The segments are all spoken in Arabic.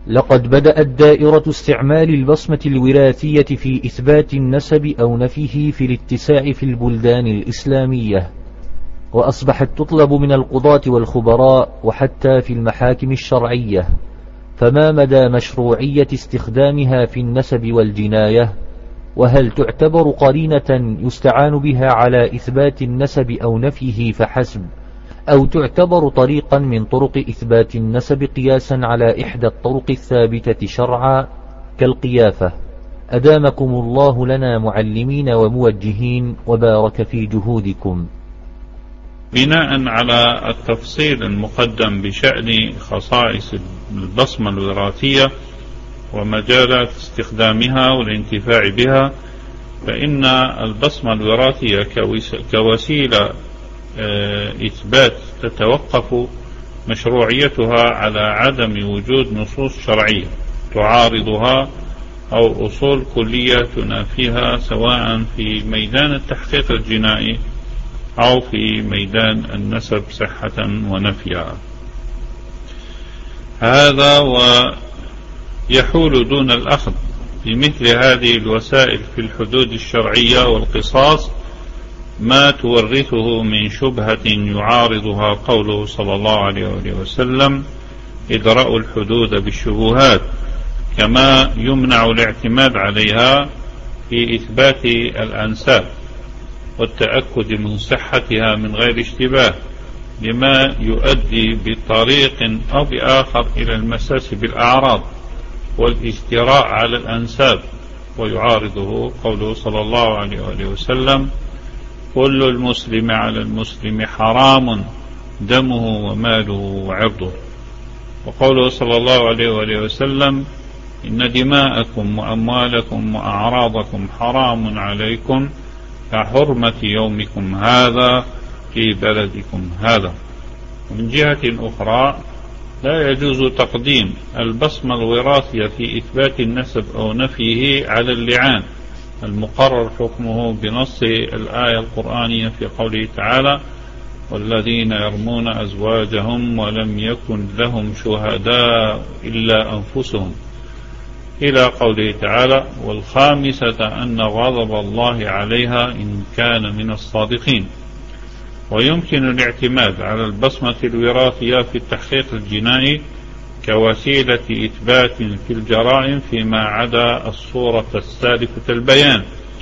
لقد بدأت دائرة استعمال البصمة الوراثية في إثبات النسب أو نفيه في الاتساع في البلدان الإسلامية، وأصبحت تطلب من القضاة والخبراء وحتى في المحاكم الشرعية، فما مدى مشروعية استخدامها في النسب والجناية؟ وهل تعتبر قرينة يستعان بها على إثبات النسب أو نفيه فحسب، أو تعتبر طريقا من طرق إثبات النسب قياسا على إحدى الطرق الثابتة شرعا كالقيافة؟ أدامكم الله لنا معلمين وموجهين وبارك في جهودكم. بناء على التفصيل المقدم بشأن خصائص البصمة الوراثية ومجالات استخدامها والانتفاع بها، فإن البصمة الوراثية كوسيلة إثبات تتوقف مشروعيتها على عدم وجود نصوص شرعية تعارضها أو أصول كلية تنافيها، سواء في ميدان التحقيق الجنائي أو في ميدان النسب صحة ونفيها. هذا ويحول دون الأخذ بمثل هذه الوسائل في الحدود الشرعية والقصاص ما تورثه من شبهة يعارضها قوله صلى الله عليه وسلم: ادرأوا الحدود بالشبهات، كما يمنع الاعتماد عليها في إثبات الأنساب والتأكد من صحتها من غير اشتباه، لما يؤدي بطريق أو بآخر إلى المساس بالأعراض والاجتراء على الأنساب. ويعارضه قوله صلى الله عليه وسلم: كل المسلم على المسلم حرام دمه وماله وعرضه. وقوله صلى الله عليه وسلم: إن دماءكم وأموالكم وأعراضكم حرام عليكم كحرمة يومكم هذا في بلدكم هذا. ومن جهة أخرى لا يجوز تقديم البصمة الوراثية في إثبات النسب أو نفيه على اللعان المقرر حكمه بنص الآية القرآنية في قوله تعالى: والذين يرمون أزواجهم ولم يكن لهم شهداء إلا أنفسهم، إلى قوله تعالى: والخامسة أن غضب الله عليها إن كان من الصادقين. ويمكن الاعتماد على البصمة الوراثية في التحقيق الجنائي كوسيلة إثبات في الجرائم فيما عدا الصورة السالفة البيان،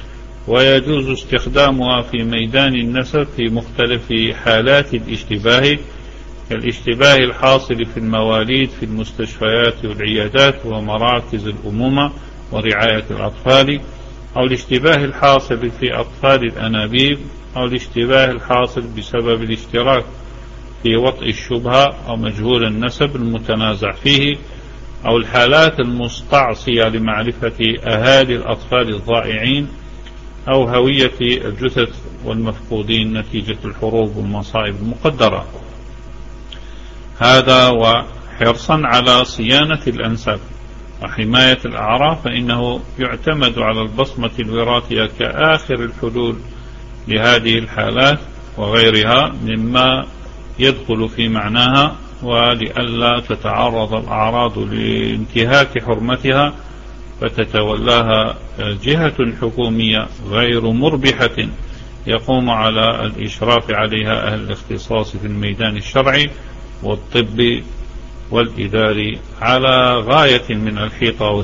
ويجوز استخدامها في ميدان النسب في مختلف حالات الاشتباه، كالاشتباه الحاصل في المواليد في المستشفيات والعيادات ومراكز الأمومة ورعاية الأطفال، أو الاشتباه الحاصل في أطفال الأنابيب، أو الاشتباه الحاصل بسبب الاشتراك في وطئ الشبهة أو مجهول النسب المتنازع فيه، أو الحالات المستعصية لمعرفة أهالي الأطفال الضائعين، أو هوية الجثث والمفقودين نتيجة الحروب والمصائب المقدرة. هذا وحرصا على صيانة الأنساب وحماية الأعراف، فإنه يعتمد على البصمة الوراثية كآخر الحلول لهذه الحالات وغيرها مما يدخل في معناها، ولئلا تتعرض الأعراض لانتهاك حرمتها فتتولاها جهة حكومية غير مربحة يقوم على الإشراف عليها أهل الاختصاص في الميدان الشرعي والطبي والإداري على غاية من الحيطة